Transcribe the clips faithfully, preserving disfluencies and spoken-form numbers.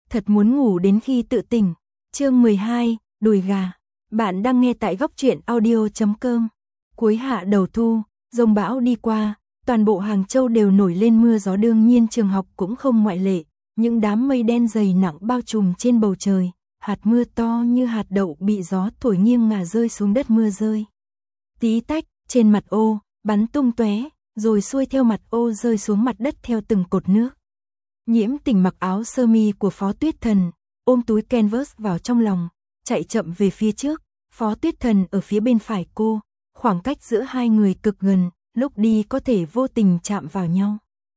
thật muốn ngủ đến khi tự tỉnh. Chương mười hai, đùi gà. Bạn đang nghe tại góc truyện audio chấm com. Cuối hạ đầu thu, dông bão đi qua, toàn bộ Hàng Châu đều nổi lên mưa gió, đương nhiên trường học cũng không ngoại lệ. Những đám mây đen dày nặng bao trùm trên bầu trời, hạt mưa to như hạt đậu bị gió thổi nghiêng ngả rơi xuống đất, mưa rơi tí tách trên mặt ô, bắn tung tóe, rồi xuôi theo mặt ô rơi xuống mặt đất theo từng cột nước. Nhiễm Tình mặc áo sơ mi của Phó Tuyết Thần, ôm túi canvas vào trong lòng, chạy chậm về phía trước. Phó Tuyết Thần ở phía bên phải cô, khoảng cách giữa hai người cực gần, lúc đi có thể vô tình chạm vào nhau.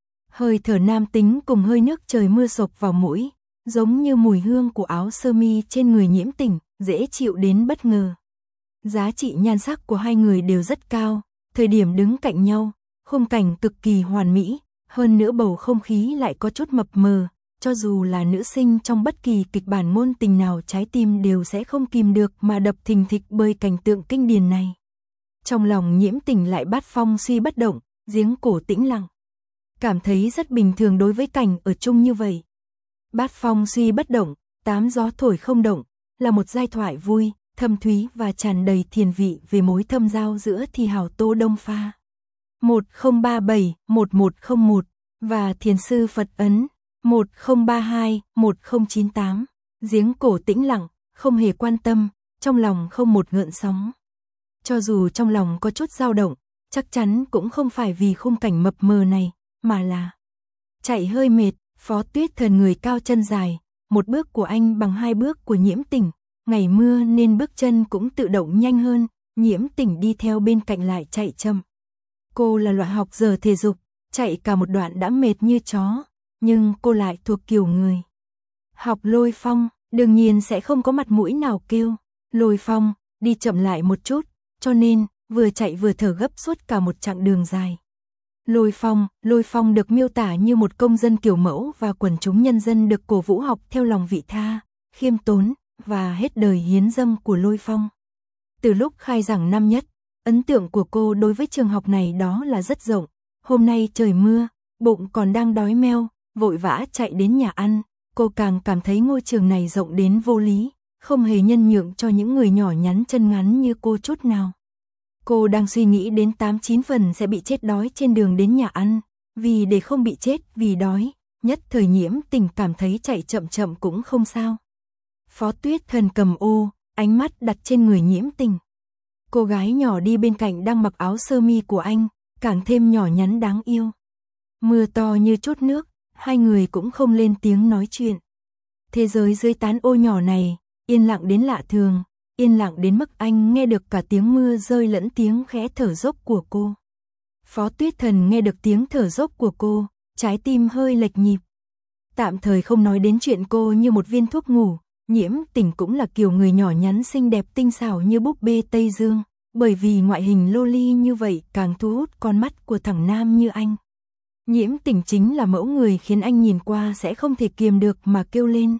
Hơi thở nam tính cùng hơi nước trời mưa xộc vào mũi, giống như mùi hương của áo sơ mi trên người Nhiễm Tình, dễ chịu đến bất ngờ. Giá trị nhan sắc của hai người đều rất cao, thời điểm đứng cạnh nhau, khung cảnh cực kỳ hoàn mỹ, hơn nữa bầu không khí lại có chút mập mờ, cho dù là nữ sinh trong bất kỳ kịch bản ngôn tình nào, trái tim đều sẽ không kìm được mà đập thình thịch bởi cảnh tượng kinh điển này. Trong lòng Nhiễm Tình lại bát phong suy bất động, giếng cổ tĩnh lặng. Cảm thấy rất bình thường đối với cảnh ở chung như vậy. Bát phong suy bất động, tám gió thổi không động, là một giai thoại vui, thâm thúy và tràn đầy thiền vị về mối thâm giao giữa Thi Hào Tô Đông Pha một không ba bảy một một không một và thiền sư Phật Ấn một không ba hai một không chín tám. Giếng cổ tĩnh lặng, không hề quan tâm, trong lòng không một gợn sóng. Cho dù trong lòng có chút dao động, chắc chắn cũng không phải vì khung cảnh mập mờ này, mà là chạy hơi mệt. Phó Tuyết Thần người cao chân dài, một bước của anh bằng hai bước của Nhiễm Tình, ngày mưa nên bước chân cũng tự động nhanh hơn, Nhiễm Tình đi theo bên cạnh lại chạy chậm. Cô là loại học giờ thể dục, chạy cả một đoạn đã mệt như chó, nhưng cô lại thuộc kiểu người học Lôi Phong, đương nhiên sẽ không có mặt mũi nào kêu Lôi Phong đi chậm lại một chút, cho nên vừa chạy vừa thở gấp suốt cả một chặng đường dài. Lôi Phong, Lôi Phong được miêu tả như một công dân kiểu mẫu và quần chúng nhân dân được cổ vũ học theo lòng vị tha, khiêm tốn và hết đời hiến dâng của Lôi Phong. Từ lúc khai giảng năm nhất, ấn tượng của cô đối với trường học này đó là rất rộng. Hôm nay trời mưa, bụng còn đang đói meo, vội vã chạy đến nhà ăn, cô càng cảm thấy ngôi trường này rộng đến vô lý, không hề nhân nhượng cho những người nhỏ nhắn chân ngắn như cô chút nào. Cô đang suy nghĩ đến tám chín phần sẽ bị chết đói trên đường đến nhà ăn, vì để không bị chết vì đói, nhất thời Nhiễm Tình cảm thấy chạy chậm chậm cũng không sao. Phó Tuyết Thần cầm ô, ánh mắt đặt trên người Nhiễm Tình. Cô gái nhỏ đi bên cạnh đang mặc áo sơ mi của anh, càng thêm nhỏ nhắn đáng yêu. Mưa to như chút nước, hai người cũng không lên tiếng nói chuyện. Thế giới dưới tán ô nhỏ này, yên lặng đến lạ thường, yên lặng đến mức anh nghe được cả tiếng mưa rơi lẫn tiếng khẽ thở dốc của cô. Phó Tuyết Thần nghe được tiếng thở dốc của cô, trái tim hơi lệch nhịp. Tạm thời không nói đến chuyện cô như một viên thuốc ngủ, Nhiễm Tình cũng là kiểu người nhỏ nhắn xinh đẹp tinh xảo như búp bê Tây Dương, bởi vì ngoại hình loli như vậy càng thu hút con mắt của thằng nam như anh. Nhiễm Tình chính là mẫu người khiến anh nhìn qua sẽ không thể kiềm được mà kêu lên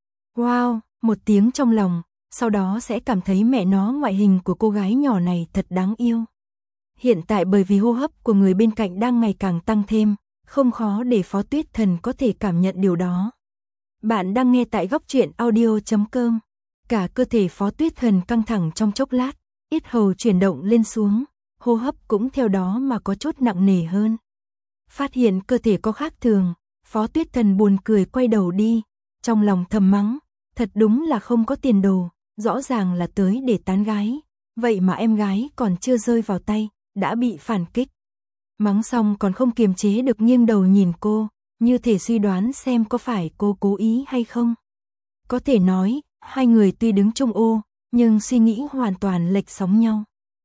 wow một tiếng trong lòng, sau đó sẽ cảm thấy mẹ nó ngoại hình của cô gái nhỏ này thật đáng yêu. Hiện tại bởi vì hô hấp của người bên cạnh đang ngày càng tăng thêm, không khó để Phó Tuyết Thần có thể cảm nhận điều đó. Bạn đang nghe tại góc truyện audio chấm com. Cả cơ thể Phó Tuyết Thần căng thẳng trong chốc lát, yết hầu chuyển động lên xuống, hô hấp cũng theo đó mà có chút nặng nề hơn. Phát hiện cơ thể có khác thường, Phó Tuyết Thần buồn cười quay đầu đi, trong lòng thầm mắng, thật đúng là không có tiền đồ, rõ ràng là tới để tán gái, vậy mà em gái còn chưa rơi vào tay, đã bị phản kích. Mắng xong còn không kiềm chế được nghiêng đầu nhìn cô, như thể suy đoán xem có phải cô cố ý hay không. Có thể nói, hai người tuy đứng chung ô, nhưng suy nghĩ hoàn toàn lệch sóng nhau.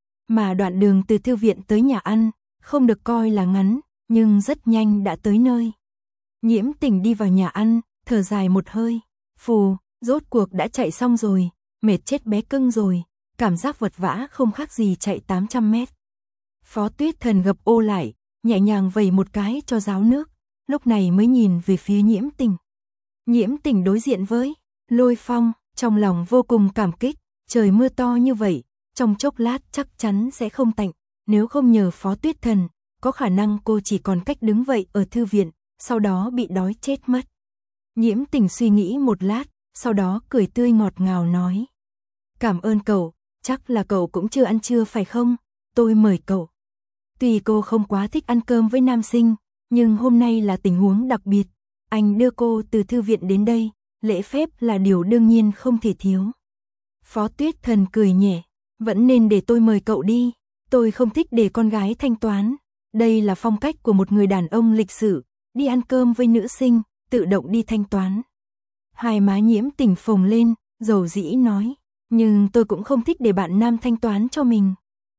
Mà đoạn đường từ thư viện tới nhà ăn, không được coi là ngắn, nhưng rất nhanh đã tới nơi. Nhiễm Tình đi vào nhà ăn, thở dài một hơi, phù, rốt cuộc đã chạy xong rồi, mệt chết bé cưng rồi, cảm giác vật vã không khác gì chạy tám trăm mét. Phó Tuyết Thần gập ô lại, nhẹ nhàng vẩy một cái cho ráo nước, lúc này mới nhìn về phía Nhiễm Tình. Nhiễm Tình đối diện với Lôi Phong, trong lòng vô cùng cảm kích, trời mưa to như vậy, trong chốc lát chắc chắn sẽ không tạnh, nếu không nhờ Phó Tuyết Thần, có khả năng cô chỉ còn cách đứng vậy ở thư viện, sau đó bị đói chết mất. Nhiễm Tình suy nghĩ một lát, sau đó cười tươi ngọt ngào nói. Cảm ơn cậu, chắc là cậu cũng chưa ăn trưa phải không? Tôi mời cậu. Tuy cô không quá thích ăn cơm với nam sinh, nhưng hôm nay là tình huống đặc biệt. Anh đưa cô từ thư viện đến đây, lễ phép là điều đương nhiên không thể thiếu. Phó Tuyết Thần cười nhẹ, vẫn nên để tôi mời cậu đi. Tôi không thích để con gái thanh toán. Đây là phong cách của một người đàn ông lịch sự, đi ăn cơm với nữ sinh, tự động đi thanh toán. Hai má Nhiễm Tình phồng lên, dầu dĩ nói, nhưng tôi cũng không thích để bạn nam thanh toán cho mình.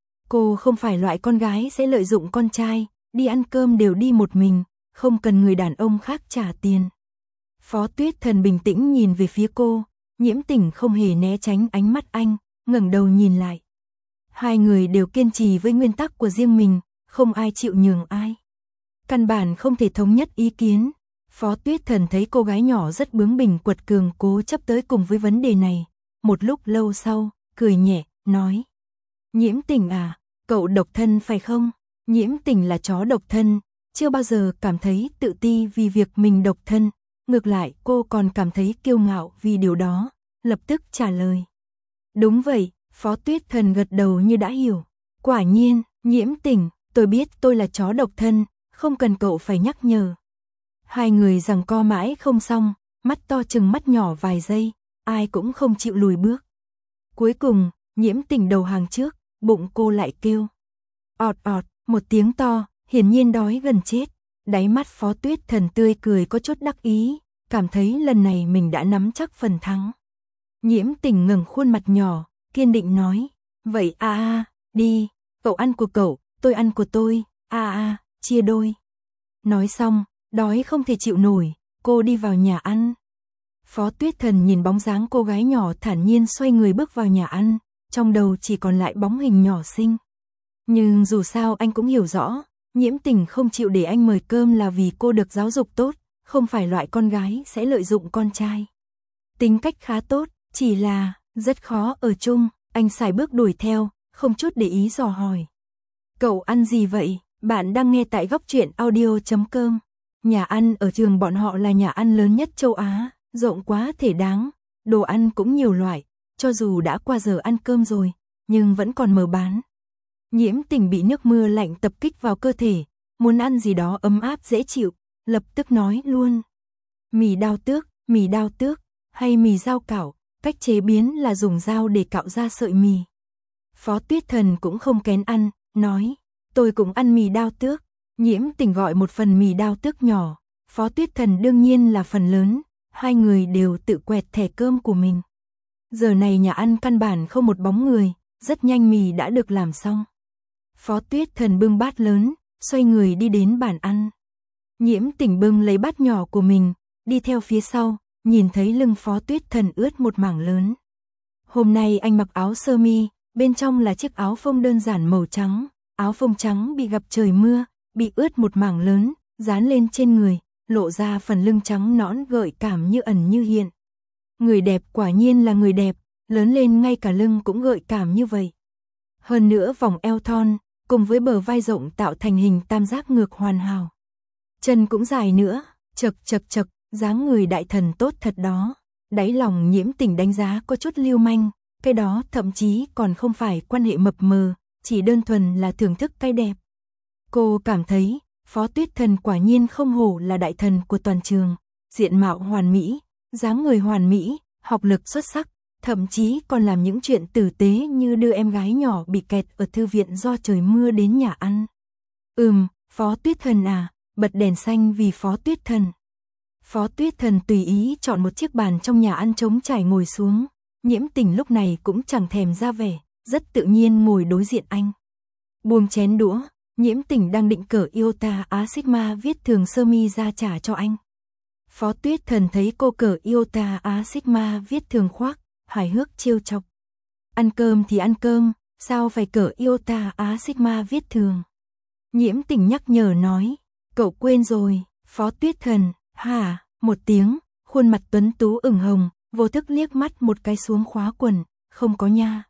Cô không phải loại con gái sẽ lợi dụng con trai, đi ăn cơm đều đi một mình, không cần người đàn ông khác trả tiền. Phó Tuyết Thần bình tĩnh nhìn về phía cô, Nhiễm Tình không hề né tránh ánh mắt anh, ngẩng đầu nhìn lại. Hai người đều kiên trì với nguyên tắc của riêng mình, không ai chịu nhường ai. Căn bản không thể thống nhất ý kiến. Phó Tuyết Thần thấy cô gái nhỏ rất bướng bỉnh quật cường cố chấp tới cùng với vấn đề này. Một lúc lâu sau, cười nhẹ, nói. Nhiễm Tình à, cậu độc thân phải không? Nhiễm Tình là chó độc thân, chưa bao giờ cảm thấy tự ti vì việc mình độc thân. Ngược lại, cô còn cảm thấy kiêu ngạo vì điều đó, lập tức trả lời. Đúng vậy, Phó Tuyết Thần gật đầu như đã hiểu. Quả nhiên, Nhiễm Tình, tôi biết tôi là chó độc thân, không cần cậu phải nhắc nhở. Hai người giằng co mãi không xong, mắt to chừng mắt nhỏ vài giây, ai cũng không chịu lùi bước. Cuối cùng, Nhiễm Tình đầu hàng trước, bụng cô lại kêu. Ọt ọt, một tiếng to, hiển nhiên đói gần chết. Đáy mắt Phó Tuyết Thần tươi cười có chút đắc ý, cảm thấy lần này mình đã nắm chắc phần thắng. Nhiễm Tình ngẩng khuôn mặt nhỏ, kiên định nói, vậy a a, đi, cậu ăn của cậu, tôi ăn của tôi, a a, chia đôi. Nói xong, đói không thể chịu nổi, cô đi vào nhà ăn. Phó Tuyết Thần nhìn bóng dáng cô gái nhỏ thản nhiên xoay người bước vào nhà ăn, trong đầu chỉ còn lại bóng hình nhỏ xinh. Nhưng dù sao anh cũng hiểu rõ, Nhiễm Tình không chịu để anh mời cơm là vì cô được giáo dục tốt, không phải loại con gái sẽ lợi dụng con trai. Tính cách khá tốt, chỉ là rất khó ở chung. Anh sải bước đuổi theo, không chút để ý dò hỏi. Cậu ăn gì vậy? Bạn đang nghe tại góc truyện audio chấm com. Nhà ăn ở trường bọn họ là nhà ăn lớn nhất châu Á, rộng quá thể đáng, đồ ăn cũng nhiều loại, cho dù đã qua giờ ăn cơm rồi, nhưng vẫn còn mở bán. Nhiễm Tình bị nước mưa lạnh tập kích vào cơ thể, muốn ăn gì đó ấm áp dễ chịu, lập tức nói luôn. Mì đao tước, mì đao tước, hay mì dao cảo, cách chế biến là dùng dao để cạo ra sợi mì. Phó Tuyết Thần cũng không kén ăn, nói, tôi cũng ăn mì đao tước. Nhiễm Tình gọi một phần mì đao tước nhỏ, Phó Tuyết Thần đương nhiên là phần lớn, hai người đều tự quẹt thẻ cơm của mình. Giờ này nhà ăn căn bản không một bóng người, rất nhanh mì đã được làm xong. Phó Tuyết Thần bưng bát lớn, xoay người đi đến bàn ăn. Nhiễm Tình bưng lấy bát nhỏ của mình, đi theo phía sau, nhìn thấy lưng Phó Tuyết Thần ướt một mảng lớn. Hôm nay anh mặc áo sơ mi, bên trong là chiếc áo phông đơn giản màu trắng, áo phông trắng bị gặp trời mưa, bị ướt một mảng lớn, dán lên trên người, lộ ra phần lưng trắng nõn gợi cảm như ẩn như hiện. Người đẹp quả nhiên là người đẹp, lớn lên ngay cả lưng cũng gợi cảm như vậy. Hơn nữa vòng eo thon, cùng với bờ vai rộng tạo thành hình tam giác ngược hoàn hảo. Chân cũng dài nữa, chật chật chật, dáng người đại thần tốt thật đó. Đáy lòng Nhiễm Tình đánh giá có chút lưu manh, cái đó thậm chí còn không phải quan hệ mập mờ, chỉ đơn thuần là thưởng thức cái đẹp. Cô cảm thấy, Phó Tuyết Thần quả nhiên không hổ là đại thần của toàn trường, diện mạo hoàn mỹ, dáng người hoàn mỹ, học lực xuất sắc, thậm chí còn làm những chuyện tử tế như đưa em gái nhỏ bị kẹt ở thư viện do trời mưa đến nhà ăn. Ừm, Phó Tuyết Thần à, bật đèn xanh vì Phó Tuyết Thần. Phó Tuyết Thần tùy ý chọn một chiếc bàn trong nhà ăn trống trải ngồi xuống, Nhiễm Tình lúc này cũng chẳng thèm ra vẻ, rất tự nhiên ngồi đối diện anh. Buông chén đũa, Nhiễm Tình đang định cởi Iota Á Sigma viết thường sơ mi ra trả cho anh. Phó Tuyết Thần thấy cô cởi Iota Á Sigma viết thường khoác, hài hước trêu chọc. Ăn cơm thì ăn cơm, sao phải cởi Iota Á Sigma viết thường? Nhiễm Tình nhắc nhở nói, cậu quên rồi. Phó Tuyết Thần, hả, một tiếng, khuôn mặt tuấn tú ửng hồng, vô thức liếc mắt một cái xuống khóa quần, không có nha.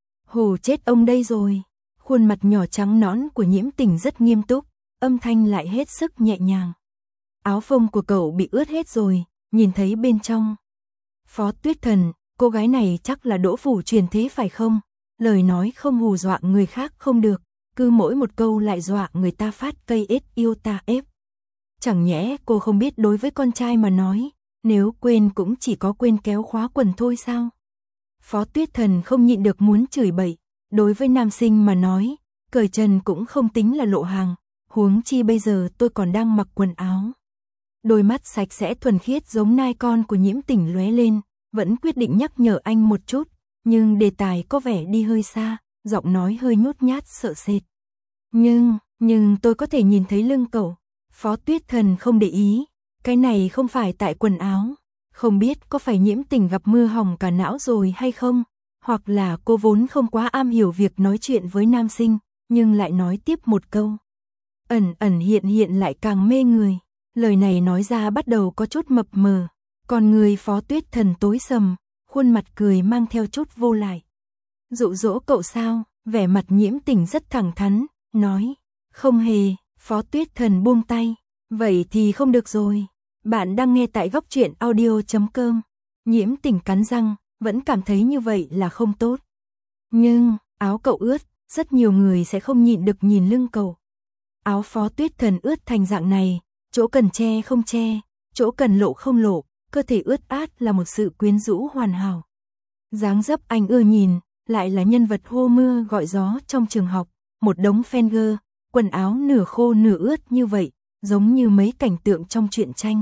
Hù chết ông đây rồi. Khuôn mặt nhỏ trắng nõn của Nhiễm Tình rất nghiêm túc, âm thanh lại hết sức nhẹ nhàng. Áo phông của cậu bị ướt hết rồi, nhìn thấy bên trong. Phó Tuyết Thần, cô gái này chắc là Đỗ phủ truyền thế phải không? Lời nói không hù dọa người khác không được, cứ mỗi một câu lại dọa người ta phát cây ết yêu ta ép. Chẳng nhẽ cô không biết đối với con trai mà nói, nếu quên cũng chỉ có quên kéo khóa quần thôi sao? Phó Tuyết Thần không nhịn được muốn chửi bậy, đối với nam sinh mà nói, cởi trần cũng không tính là lộ hàng, huống chi bây giờ tôi còn đang mặc quần áo. Đôi mắt sạch sẽ thuần khiết giống nai con của Nhiễm Tỉnh lóe lên, vẫn quyết định nhắc nhở anh một chút, nhưng đề tài có vẻ đi hơi xa, giọng nói hơi nhút nhát sợ sệt. Nhưng, nhưng tôi có thể nhìn thấy lưng cậu. Phó Tuyết Thần không để ý, cái này không phải tại quần áo, không biết có phải Nhiễm Tỉnh gặp mưa hỏng cả não rồi hay không, hoặc là cô vốn không quá am hiểu việc nói chuyện với nam sinh, nhưng lại nói tiếp một câu. Ẩn ẩn hiện hiện lại càng mê người, lời này nói ra bắt đầu có chút mập mờ, còn người Phó Tuyết Thần tối sầm, khuôn mặt cười mang theo chút vô lại. Dụ dỗ cậu sao? Vẻ mặt Nhiễm Tỉnh rất thẳng thắn, nói, không hề. Phó Tuyết Thần buông tay, vậy thì không được rồi. Bạn đang nghe tại góc truyện audio chấm com. Nhiễm Tỉnh cắn răng, vẫn cảm thấy như vậy là không tốt. Nhưng, áo cậu ướt, rất nhiều người sẽ không nhịn được nhìn lưng cậu. Áo Phó Tuyết Thần ướt thành dạng này, chỗ cần che không che, chỗ cần lộ không lộ, cơ thể ướt át là một sự quyến rũ hoàn hảo. Dáng dấp anh ưa nhìn, lại là nhân vật hô mưa gọi gió trong trường học, một đống fan girl, quần áo nửa khô nửa ướt như vậy, giống như mấy cảnh tượng trong truyện tranh.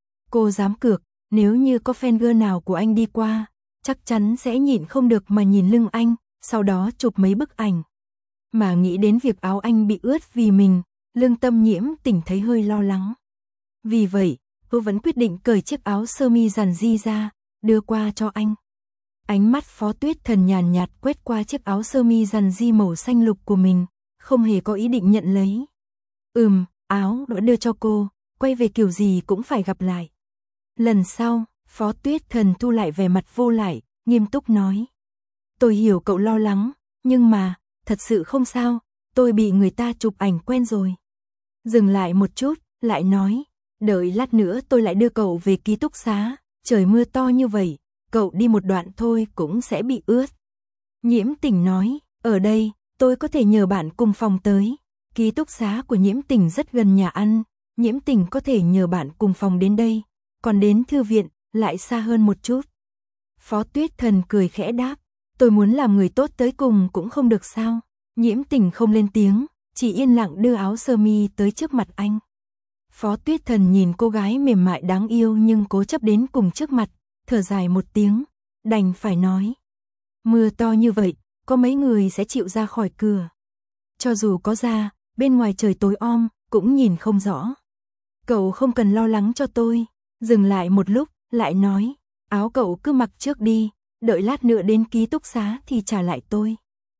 Cô dám cược, nếu như có fan girl nào của anh đi qua, chắc chắn sẽ nhịn không được mà nhìn lưng anh, sau đó chụp mấy bức ảnh. Mà nghĩ đến việc áo anh bị ướt vì mình, lương tâm Nhiễm Tỉnh thấy hơi lo lắng. Vì vậy, cô vẫn quyết định cởi chiếc áo sơ mi giản di ra, đưa qua cho anh. Ánh mắt Phó Tuyết Thần nhàn nhạt quét qua chiếc áo sơ mi giản di màu xanh lục của mình, không hề có ý định nhận lấy. Ừm, áo đã đưa cho cô, quay về kiểu gì cũng phải gặp lại. Lần sau, Phó Tuyết Thần thu lại vẻ mặt vô lại, nghiêm túc nói. Tôi hiểu cậu lo lắng, nhưng mà, thật sự không sao, tôi bị người ta chụp ảnh quen rồi. Dừng lại một chút, lại nói, đợi lát nữa tôi lại đưa cậu về ký túc xá, trời mưa to như vậy, cậu đi một đoạn thôi cũng sẽ bị ướt. Nhiễm Tỉnh nói, ở đây, tôi có thể nhờ bạn cùng phòng tới. Ký túc xá của Nhiễm Tỉnh rất gần nhà ăn, Nhiễm Tỉnh có thể nhờ bạn cùng phòng đến đây, còn đến thư viện, lại xa hơn một chút. Phó Tuyết Thần cười khẽ đáp, tôi muốn làm người tốt tới cùng cũng không được sao. Nhiễm Tỉnh không lên tiếng, chỉ yên lặng đưa áo sơ mi tới trước mặt anh. Phó Tuyết Thần nhìn cô gái mềm mại đáng yêu nhưng cố chấp đến cùng trước mặt, thở dài một tiếng, đành phải nói. Mưa to như vậy, có mấy người sẽ chịu ra khỏi cửa. Cho dù có ra, bên ngoài trời tối om, cũng nhìn không rõ. Cậu không cần lo lắng cho tôi. Dừng lại một lúc, lại nói, áo cậu cứ mặc trước đi, đợi lát nữa đến ký túc xá thì trả lại tôi.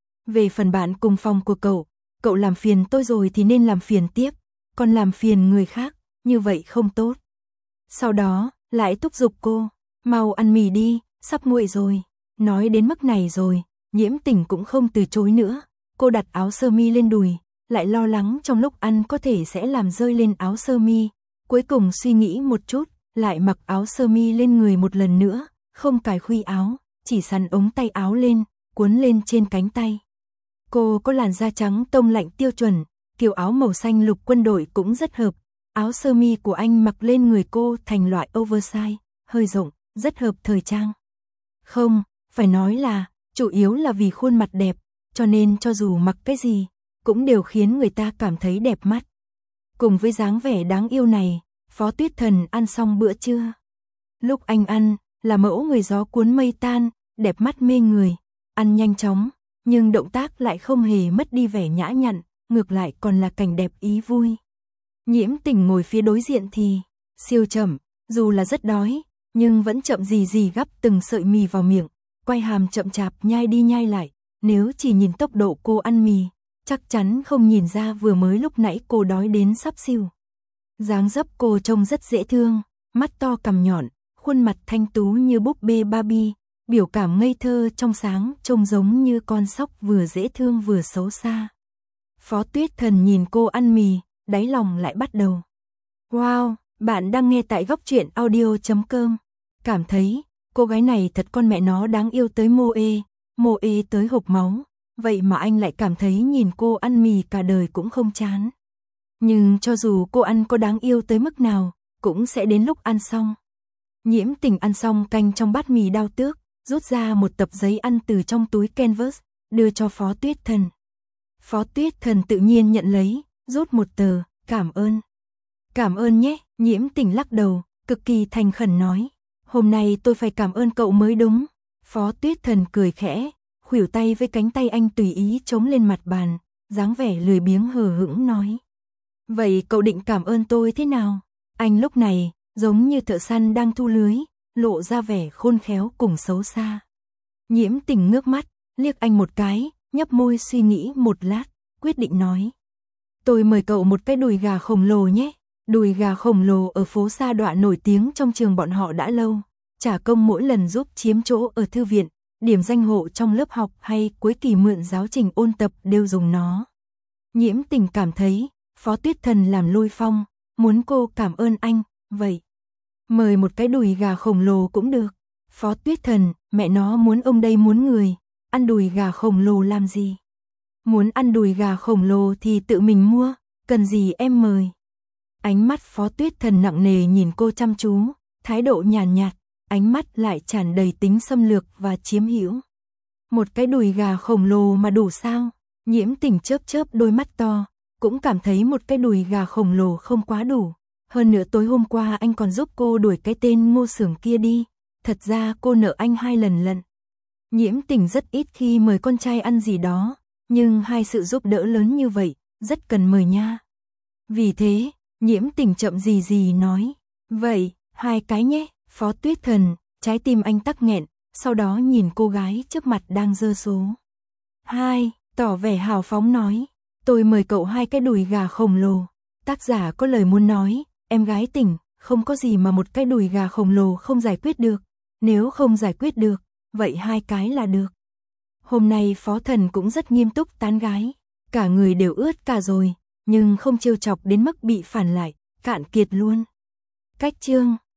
Về phần bạn cùng phòng của cậu, cậu làm phiền tôi rồi thì nên làm phiền tiếp, còn làm phiền người khác, như vậy không tốt. Sau đó, lại thúc giục cô, mau ăn mì đi, sắp nguội rồi. Nói đến mức này rồi, Nhiễm Tỉnh cũng không từ chối nữa. Cô đặt áo sơ mi lên đùi, lại lo lắng trong lúc ăn có thể sẽ làm rơi lên áo sơ mi. Cuối cùng suy nghĩ một chút, lại mặc áo sơ mi lên người một lần nữa, không cài khuy áo, chỉ sắn ống tay áo lên, cuốn lên trên cánh tay. Cô có làn da trắng tông lạnh tiêu chuẩn, kiểu áo màu xanh lục quân đội cũng rất hợp. Áo sơ mi của anh mặc lên người cô thành loại oversize, hơi rộng, rất hợp thời trang. Không, phải nói là, chủ yếu là vì khuôn mặt đẹp, cho nên cho dù mặc cái gì, cũng đều khiến người ta cảm thấy đẹp mắt. Cùng với dáng vẻ đáng yêu này, Phó Tuyết Thần ăn xong bữa trưa. Lúc anh ăn, là mẫu người gió cuốn mây tan, đẹp mắt mê người, ăn nhanh chóng, nhưng động tác lại không hề mất đi vẻ nhã nhặn, ngược lại còn là cảnh đẹp ý vui. Nhiễm Tỉnh ngồi phía đối diện thì, siêu chậm, dù là rất đói, nhưng vẫn chậm gì gì gắp từng sợi mì vào miệng, quay hàm chậm chạp nhai đi nhai lại, nếu chỉ nhìn tốc độ cô ăn mì, chắc chắn không nhìn ra vừa mới lúc nãy cô đói đến sắp xỉu. Dáng dấp cô trông rất dễ thương, mắt to cằm nhọn, khuôn mặt thanh tú như búp bê Barbie, biểu cảm ngây thơ trong sáng, trông giống như con sóc vừa dễ thương vừa xấu xa. Phó Tuyết Thần nhìn cô ăn mì, đáy lòng lại bắt đầu. Wow, Bạn đang nghe tại góc truyện audio chấm com. Cảm thấy, cô gái này thật con mẹ nó đáng yêu tới mô ê, mô ê tới hộc máu. Vậy mà anh lại cảm thấy nhìn cô ăn mì cả đời cũng không chán. Nhưng cho dù cô ăn có đáng yêu tới mức nào, cũng sẽ đến lúc ăn xong. Nhiễm Tình ăn xong canh trong bát mì đao tước, rút ra một tập giấy ăn từ trong túi canvas, đưa cho Phó Tuyết Thần. Phó Tuyết Thần tự nhiên nhận lấy, rút một tờ, cảm ơn. Cảm ơn nhé, Nhiễm Tình lắc đầu, cực kỳ thành khẩn nói. Hôm nay tôi phải cảm ơn cậu mới đúng. Phó Tuyết Thần cười khẽ, khuỷu tay với cánh tay anh tùy ý chống lên mặt bàn, dáng vẻ lười biếng hờ hững nói. Vậy cậu định cảm ơn tôi thế nào? Anh lúc này, giống như thợ săn đang thu lưới, lộ ra vẻ khôn khéo cùng xấu xa. Nhiễm Tình ngước mắt, liếc anh một cái, nhấp môi suy nghĩ một lát, quyết định nói. Tôi mời cậu một cái đùi gà khổng lồ nhé. Đùi gà khổng lồ ở phố Sa Đọa nổi tiếng trong trường bọn họ đã lâu, trả công mỗi lần giúp chiếm chỗ ở thư viện, điểm danh hộ trong lớp học hay cuối kỳ mượn giáo trình ôn tập đều dùng nó. Nhiễm Tình cảm thấy, Phó Tuyết Thần làm lôi phong, muốn cô cảm ơn anh, vậy. Mời một cái đùi gà khổng lồ cũng được. Phó Tuyết Thần, mẹ nó muốn ông đây muốn người, ăn đùi gà khổng lồ làm gì? Muốn ăn đùi gà khổng lồ thì tự mình mua, cần gì em mời. Ánh mắt Phó Tuyết Thần nặng nề nhìn cô chăm chú, thái độ nhàn nhạt, ánh mắt lại tràn đầy tính xâm lược và chiếm hữu. Một cái đùi gà khổng lồ mà đủ sao? Nhiễm Tình chớp chớp đôi mắt to, cũng cảm thấy một cái đùi gà khổng lồ không quá đủ. Hơn nữa tối hôm qua anh còn giúp cô đuổi cái tên Ngô Xưởng kia đi, thật ra cô nợ anh hai lần lận. Nhiễm Tình rất ít khi mời con trai ăn gì đó, nhưng hai sự giúp đỡ lớn như vậy, rất cần mời nha. Vì thế, Nhiễm Tình chậm gì gì nói, vậy, hai cái nhé. Phó Tuyết Thần, trái tim anh tắc nghẹn, sau đó nhìn cô gái trước mặt đang giơ số hai, tỏ vẻ hào phóng nói, tôi mời cậu hai cái đùi gà khổng lồ. Tác giả có lời muốn nói, em gái Tình, không có gì mà một cái đùi gà khổng lồ không giải quyết được, nếu không giải quyết được, vậy hai cái là được. Hôm nay Phó Thần cũng rất nghiêm túc tán gái, cả người đều ướt cả rồi, nhưng không trêu chọc đến mức bị phản lại, cạn kiệt luôn. Cách chương